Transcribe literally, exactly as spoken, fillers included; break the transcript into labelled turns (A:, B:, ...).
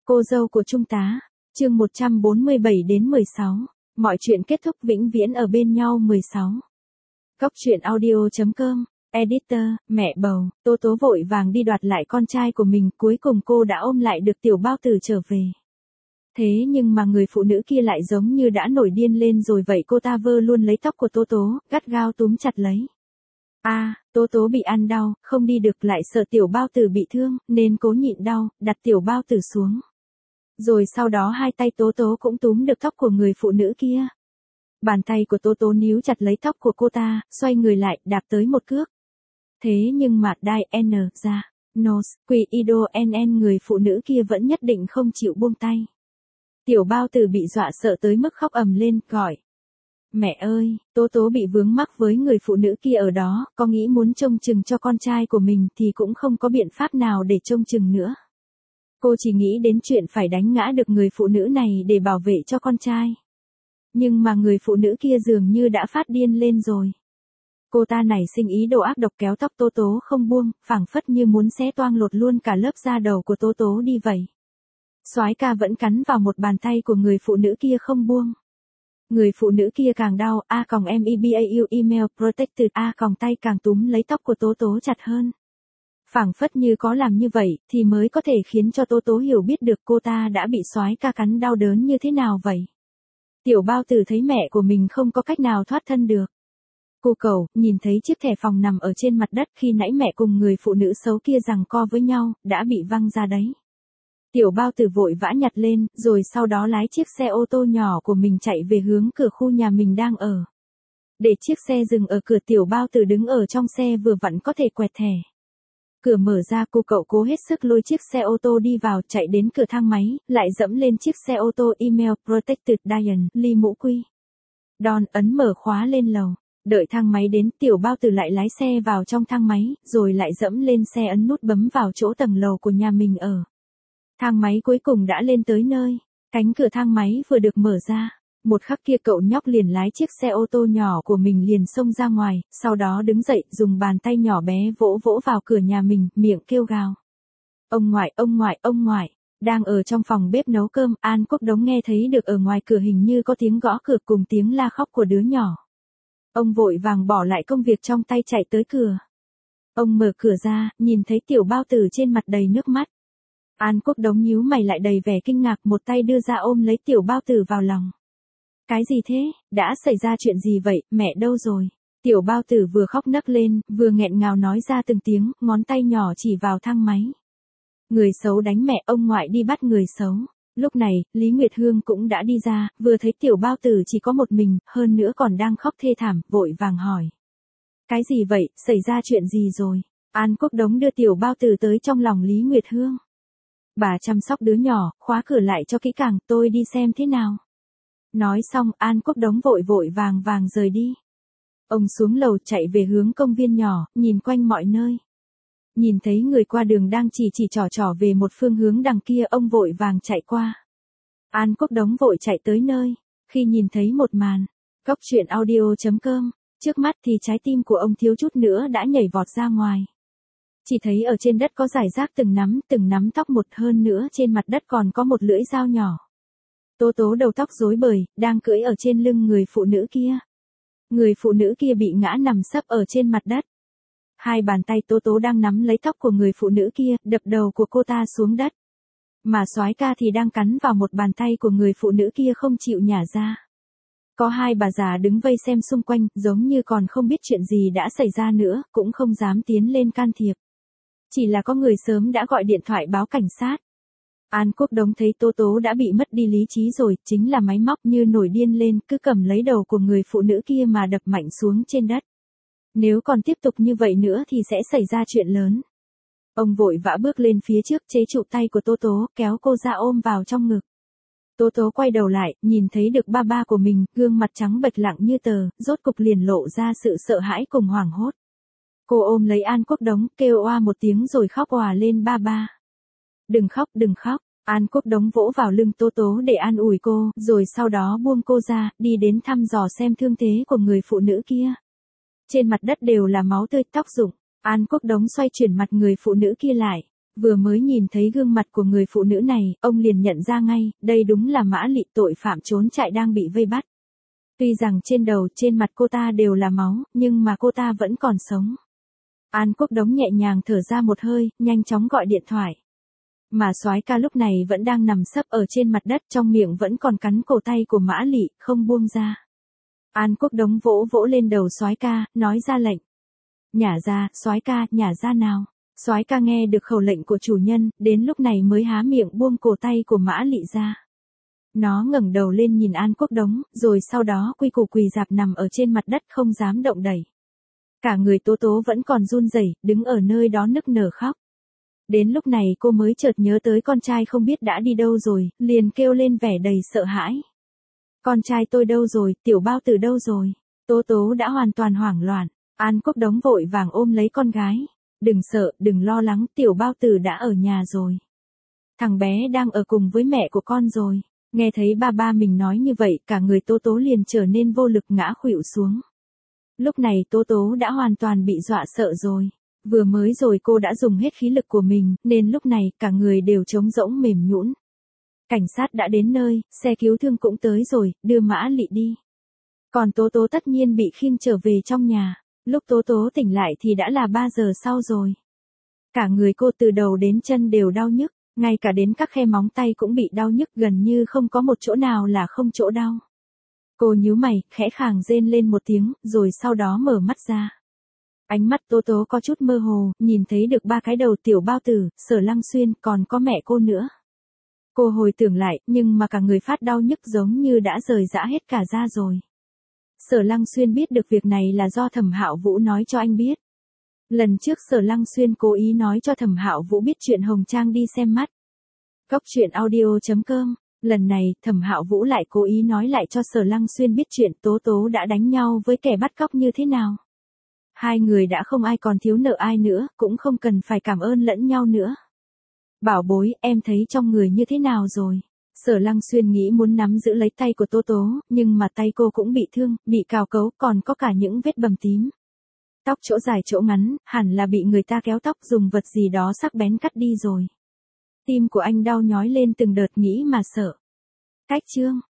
A: Cô dâu của Trung tá, chương một trăm bốn mươi bảy đến mười sáu. Mọi chuyện kết thúc vĩnh viễn ở bên nhau mười sáu. Cốc truyện audio chấm com, editor, mẹ bầu, Tố Tố vội vàng đi đoạt lại con trai của mình, cuối cùng cô đã ôm lại được tiểu bao tử trở về. Thế nhưng mà người phụ nữ kia lại giống như đã nổi điên lên rồi vậy, cô ta vơ luôn lấy tóc của Tố Tố, gắt gao túm chặt lấy. A, à, Tố Tố bị ăn đau, không đi được, lại sợ tiểu bao tử bị thương, nên cố nhịn đau, đặt tiểu bao tử xuống. Rồi sau đó hai tay Tố Tố cũng túm được tóc của người phụ nữ kia. Bàn tay của Tố Tố níu chặt lấy tóc của cô ta, xoay người lại, đạp tới một cước. Thế nhưng mà Dai N ra, Nos, Quỷ Ido N N người phụ nữ kia vẫn nhất định không chịu buông tay. Tiểu bao tử bị dọa sợ tới mức khóc ầm lên, gọi. Mẹ ơi, Tố Tố bị vướng mắc với người phụ nữ kia ở đó, có nghĩ muốn trông chừng cho con trai của mình thì cũng không có biện pháp nào để trông chừng nữa. Cô chỉ nghĩ đến chuyện phải đánh ngã được người phụ nữ này để bảo vệ cho con trai. Nhưng mà người phụ nữ kia dường như đã phát điên lên rồi. Cô ta nảy sinh ý đồ ác độc kéo tóc Tố Tố không buông, phảng phất như muốn xé toang lột luôn cả lớp da đầu của Tố Tố đi vậy. Soái ca vẫn cắn vào một bàn tay của người phụ nữ kia không buông. Người phụ nữ kia càng đau, a còng mebau email protected, a còng tay càng túm lấy tóc của Tố Tố chặt hơn. Phảng phất như có làm như vậy thì mới có thể khiến cho Tố Tố hiểu biết được cô ta đã bị soái ca cắn đau đớn như thế nào vậy. Tiểu bao tử thấy mẹ của mình không có cách nào thoát thân được. Cô cầu, nhìn thấy chiếc thẻ phòng nằm ở trên mặt đất khi nãy mẹ cùng người phụ nữ xấu kia giằng co với nhau, đã bị văng ra đấy. Tiểu bao tử vội vã nhặt lên, rồi sau đó lái chiếc xe ô tô nhỏ của mình chạy về hướng cửa khu nhà mình đang ở. Để chiếc xe dừng ở cửa, tiểu bao tử đứng ở trong xe vừa vặn có thể quẹt thẻ. Cửa mở ra, cô cậu cố hết sức lôi chiếc xe ô tô đi vào, chạy đến cửa thang máy, lại dẫm lên chiếc xe ô tô email protected Diane, ly mũ quy. Đòn ấn mở khóa lên lầu. Đợi thang máy đến, tiểu bao tử lại lái xe vào trong thang máy, rồi lại dẫm lên xe ấn nút bấm vào chỗ tầng lầu của nhà mình ở. Thang máy cuối cùng đã lên tới nơi. Cánh cửa thang máy vừa được mở ra. Một khắc kia cậu nhóc liền lái chiếc xe ô tô nhỏ của mình liền xông ra ngoài, sau đó đứng dậy dùng bàn tay nhỏ bé vỗ vỗ vào cửa nhà mình, miệng kêu gào. Ông ngoại, ông ngoại, ông ngoại. Đang ở trong phòng bếp nấu cơm, An Quốc Đống nghe thấy được ở ngoài cửa hình như có tiếng gõ cửa cùng tiếng la khóc của đứa nhỏ. Ông vội vàng bỏ lại công việc trong tay chạy tới cửa. Ông mở cửa ra, nhìn thấy tiểu bao tử trên mặt đầy nước mắt. An Quốc Đống nhíu mày lại đầy vẻ kinh ngạc, một tay đưa ra ôm lấy tiểu bao tử vào lòng. Cái gì thế, đã xảy ra chuyện gì vậy, mẹ đâu rồi? Tiểu bao tử vừa khóc nấc lên, vừa nghẹn ngào nói ra từng tiếng, ngón tay nhỏ chỉ vào thang máy. Người xấu đánh mẹ, ông ngoại đi bắt người xấu. Lúc này, Lý Nguyệt Hương cũng đã đi ra, vừa thấy tiểu bao tử chỉ có một mình, hơn nữa còn đang khóc thê thảm, vội vàng hỏi. Cái gì vậy, xảy ra chuyện gì rồi? An Quốc Đống đưa tiểu bao tử tới trong lòng Lý Nguyệt Hương. Bà chăm sóc đứa nhỏ, khóa cửa lại cho kỹ càng, tôi đi xem thế nào. Nói xong, An Quốc Đống vội vội vàng vàng rời đi. Ông xuống lầu chạy về hướng công viên nhỏ, nhìn quanh mọi nơi. Nhìn thấy người qua đường đang chỉ chỉ trò trò về một phương hướng đằng kia, ông vội vàng chạy qua. An Quốc Đống vội chạy tới nơi. Khi nhìn thấy một màn, cốc truyện audio chấm com, trước mắt thì trái tim của ông thiếu chút nữa đã nhảy vọt ra ngoài. Chỉ thấy ở trên đất có rải rác từng nắm, từng nắm tóc, một hơn nữa trên mặt đất còn có một lưỡi dao nhỏ. Tố Tố đầu tóc rối bời, đang cưỡi ở trên lưng người phụ nữ kia. Người phụ nữ kia bị ngã nằm sấp ở trên mặt đất. Hai bàn tay Tố Tố đang nắm lấy tóc của người phụ nữ kia, đập đầu của cô ta xuống đất. Mà soái ca thì đang cắn vào một bàn tay của người phụ nữ kia không chịu nhả ra. Có hai bà già đứng vây xem xung quanh, giống như còn không biết chuyện gì đã xảy ra nữa, cũng không dám tiến lên can thiệp. Chỉ là có người sớm đã gọi điện thoại báo cảnh sát. An Quốc Đống thấy Tố Tố đã bị mất đi lý trí rồi, chính là máy móc như nổi điên lên, cứ cầm lấy đầu của người phụ nữ kia mà đập mạnh xuống trên đất. Nếu còn tiếp tục như vậy nữa thì sẽ xảy ra chuyện lớn. Ông vội vã bước lên phía trước, chế trụ tay của Tố Tố, kéo cô ra ôm vào trong ngực. Tố Tố quay đầu lại, nhìn thấy được ba ba của mình, gương mặt trắng bệch lặng như tờ, rốt cục liền lộ ra sự sợ hãi cùng hoảng hốt. Cô ôm lấy An Quốc Đống, kêu oa một tiếng rồi khóc òa lên ba ba. Đừng khóc, đừng khóc. An Quốc Đống vỗ vào lưng Tố Tố để an ủi cô, rồi sau đó buông cô ra, đi đến thăm dò xem thương thế của người phụ nữ kia. Trên mặt đất đều là máu tươi, tóc rụng. An Quốc Đống xoay chuyển mặt người phụ nữ kia lại. Vừa mới nhìn thấy gương mặt của người phụ nữ này, ông liền nhận ra ngay, đây đúng là Mã Lị, tội phạm trốn chạy đang bị vây bắt. Tuy rằng trên đầu, trên mặt cô ta đều là máu, nhưng mà cô ta vẫn còn sống. An Quốc Đống nhẹ nhàng thở ra một hơi, nhanh chóng gọi điện thoại. Mà soái ca lúc này vẫn đang nằm sấp ở trên mặt đất, trong miệng vẫn còn cắn cổ tay của Mã Lị, không buông ra. An Quốc Đống vỗ vỗ lên đầu soái ca, nói ra lệnh. Nhả ra, soái ca, nhả ra nào. Soái ca nghe được khẩu lệnh của chủ nhân, đến lúc này mới há miệng buông cổ tay của Mã Lị ra. Nó ngẩng đầu lên nhìn An Quốc Đống, rồi sau đó quy củ quỳ rạp nằm ở trên mặt đất không dám động đẩy. Cả người Tố Tố vẫn còn run rẩy, đứng ở nơi đó nức nở khóc. Đến lúc này cô mới chợt nhớ tới con trai không biết đã đi đâu rồi, liền kêu lên vẻ đầy sợ hãi. Con trai tôi đâu rồi, Tiểu Bao Tử đâu rồi? Tố Tố đã hoàn toàn hoảng loạn. An Quốc Đống vội vàng ôm lấy con gái. Đừng sợ, đừng lo lắng, Tiểu Bao Tử đã ở nhà rồi. Thằng bé đang ở cùng với mẹ của con rồi. Nghe thấy ba ba mình nói như vậy, cả người Tố Tố liền trở nên vô lực ngã khuỵu xuống. Lúc này Tố Tố đã hoàn toàn bị dọa sợ rồi. Vừa mới rồi cô đã dùng hết khí lực của mình, nên lúc này cả người đều trống rỗng mềm nhũn. Cảnh sát đã đến nơi, xe cứu thương cũng tới rồi, đưa Mã Lị đi. Còn Tố Tố tất nhiên bị khiêng trở về trong nhà. Lúc Tố Tố tỉnh lại thì đã là ba giờ sau rồi. Cả người cô từ đầu đến chân đều đau nhức, ngay cả đến các khe móng tay cũng bị đau nhức, gần như không có một chỗ nào là không chỗ đau. Cô nhíu mày, khẽ khàng rên lên một tiếng, rồi sau đó mở mắt ra. Ánh mắt Tố Tố có chút mơ hồ, nhìn thấy được ba cái đầu Tiểu Bao Tử, Sở Lăng Xuyên, còn có mẹ cô nữa. Cô hồi tưởng lại, nhưng mà cả người phát đau nhức giống như đã rời rã hết cả da rồi. Sở Lăng Xuyên biết được việc này là do Thẩm Hạo Vũ nói cho anh biết. Lần trước Sở Lăng Xuyên cố ý nói cho Thẩm Hạo Vũ biết chuyện Hồng Trang đi xem mắt. Cốc truyện audio chấm com. Lần này, Thẩm Hạo Vũ lại cố ý nói lại cho Sở Lăng Xuyên biết chuyện Tố Tố đã đánh nhau với kẻ bắt cóc như thế nào. Hai người đã không ai còn thiếu nợ ai nữa, cũng không cần phải cảm ơn lẫn nhau nữa. Bảo bối, em thấy trong người như thế nào rồi? Sở Lăng Xuyên nghĩ muốn nắm giữ lấy tay của Tố Tố, nhưng mà tay cô cũng bị thương, bị cào cấu, còn có cả những vết bầm tím. Tóc chỗ dài chỗ ngắn, hẳn là bị người ta kéo tóc dùng vật gì đó sắc bén cắt đi rồi. Tim của anh đau nhói lên từng đợt nghĩ mà sợ. Cách chương